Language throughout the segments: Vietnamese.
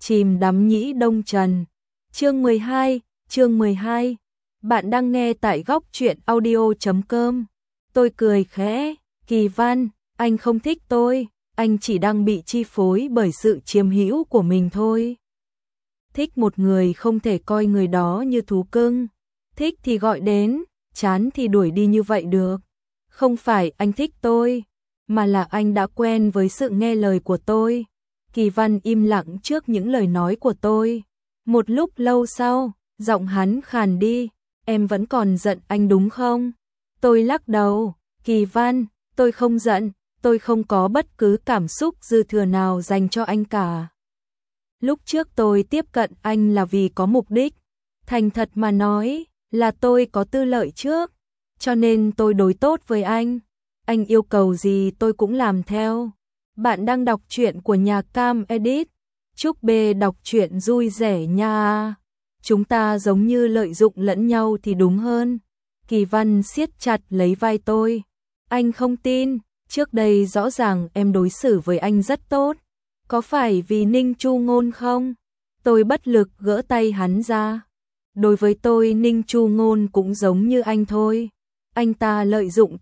chìm đắm nhĩ đông trần. Chương 12. Bạn đang nghe tại góc truyện audio.com. Tôi cười khẽ, Kỳ Văn, anh không thích tôi, anh chỉ đang bị chi phối bởi sự chiếm hữu của mình thôi. Thích một người không thể coi người đó như thú cưng, thích thì gọi đến, chán thì đuổi đi như vậy được. Không phải anh thích tôi, mà là anh đã quen với sự nghe lời của tôi. Kỳ Văn im lặng trước những lời nói của tôi. Một lúc lâu sau, giọng hắn khàn đi, em vẫn còn giận anh đúng không? Tôi lắc đầu, Kỳ Văn, tôi không giận, tôi không có bất cứ cảm xúc dư thừa nào dành cho anh cả. Lúc trước tôi tiếp cận anh là vì có mục đích, thành thật mà nói, là tôi có tư lợi trước, cho nên tôi đối tốt với anh yêu cầu gì tôi cũng làm theo. Bạn đang đọc truyện của nhà Cam Edit, chúc B đọc truyện vui vẻ nha. Chúng ta giống như lợi dụng lẫn nhau thì đúng hơn. Kỳ Văn siết chặt lấy vai tôi. Anh không tin, trước đây rõ ràng em đối xử với anh rất tốt. Có phải vì Ninh Chu Ngôn không? Tôi bất lực gỡ tay hắn ra. Đối với tôi Ninh Chu Ngôn cũng giống như anh thôi. Anh ta lợi dụng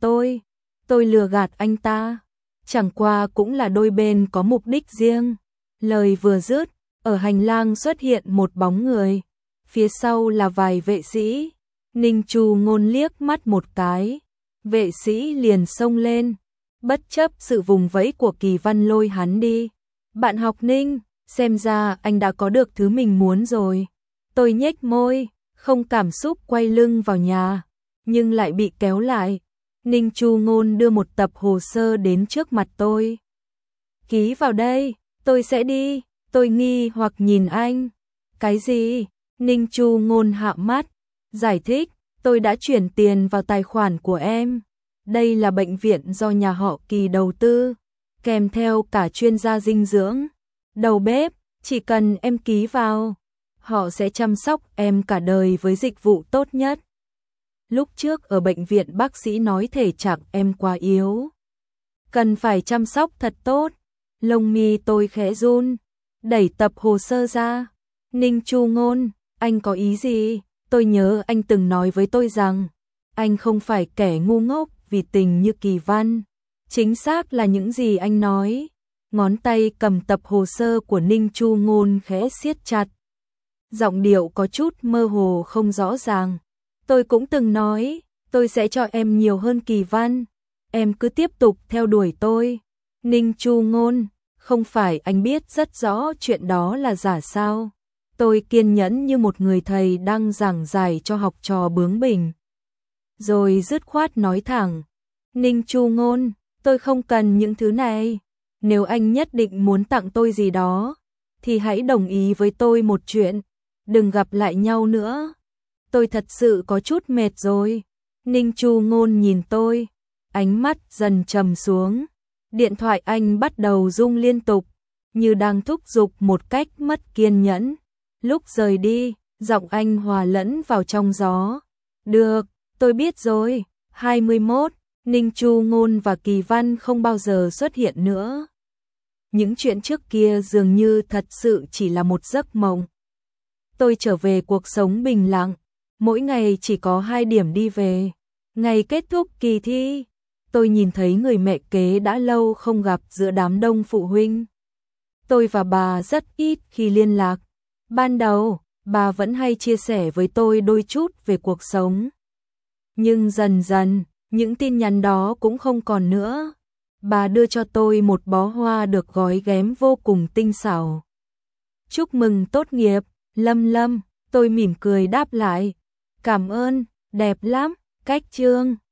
tôi lừa gạt anh ta. Chẳng qua cũng là đôi bên có mục đích riêng. Lời vừa dứt, ở hành lang xuất hiện một bóng người. Phía sau là vài vệ sĩ. Ninh Chu Ngôn liếc mắt một cái. Vệ sĩ liền xông lên. Bất chấp sự vùng vẫy của Kỳ Văn lôi hắn đi. Bạn học Ninh, xem ra anh đã có được thứ mình muốn rồi. Tôi nhếch môi, không cảm xúc quay lưng vào nhà, nhưng lại bị kéo lại. Ninh Chu Ngôn đưa một tập hồ sơ đến trước mặt tôi. Ký vào đây, tôi sẽ đi. Tôi nghi hoặc nhìn anh. Cái gì? Ninh Chu Ngôn hạ mắt, giải thích, tôi đã chuyển tiền vào tài khoản của em. Đây là bệnh viện do nhà họ Kỳ đầu tư, kèm theo cả chuyên gia dinh dưỡng, đầu bếp, chỉ cần em ký vào, họ sẽ chăm sóc em cả đời với dịch vụ tốt nhất. Lúc trước ở bệnh viện bác sĩ nói thể trạng em quá yếu, cần phải chăm sóc thật tốt. Lông mi tôi khẽ run, đẩy tập hồ sơ ra. Ninh Chu Ngôn, anh có ý gì? Tôi nhớ anh từng nói với tôi rằng anh không phải kẻ ngu ngốc vì tình như Kỳ Văn. Chính xác là những gì anh nói. Ngón tay cầm tập hồ sơ của Ninh Chu Ngôn khẽ siết chặt. Giọng điệu có chút mơ hồ không rõ ràng. Tôi cũng từng nói, tôi sẽ cho em nhiều hơn Kỳ Văn. Em cứ tiếp tục theo đuổi tôi. Ninh Chu Ngôn, không phải anh biết rất rõ chuyện đó là giả sao? Tôi kiên nhẫn như một người thầy đang giảng giải cho học trò bướng bỉnh. Rồi dứt khoát nói thẳng. Ninh Chu Ngôn, tôi không cần những thứ này. Nếu anh nhất định muốn tặng tôi gì đó, thì hãy đồng ý với tôi một chuyện. Đừng gặp lại nhau nữa. Tôi thật sự có chút mệt rồi. Ninh Chu Ngôn nhìn tôi, ánh mắt dần trầm xuống. Điện thoại anh bắt đầu rung liên tục, như đang thúc giục một cách mất kiên nhẫn. Lúc rời đi, giọng anh hòa lẫn vào trong gió. Được, tôi biết rồi. 21, Ninh Chu Ngôn và Kỳ Văn không bao giờ xuất hiện nữa. Những chuyện trước kia dường như thật sự chỉ là một giấc mộng. Tôi trở về cuộc sống bình lặng, mỗi ngày chỉ có 2 điểm đi về. Ngày kết thúc kỳ thi, tôi nhìn thấy người mẹ kế đã lâu không gặp giữa đám đông phụ huynh. Tôi và bà rất ít khi liên lạc. Ban đầu, bà vẫn hay chia sẻ với tôi đôi chút về cuộc sống. Nhưng dần dần, những tin nhắn đó cũng không còn nữa. Bà đưa cho tôi một bó hoa được gói ghém vô cùng tinh xảo. Chúc mừng tốt nghiệp, Lâm Lâm, tôi mỉm cười đáp lại. Cảm ơn, đẹp lắm, cách chương.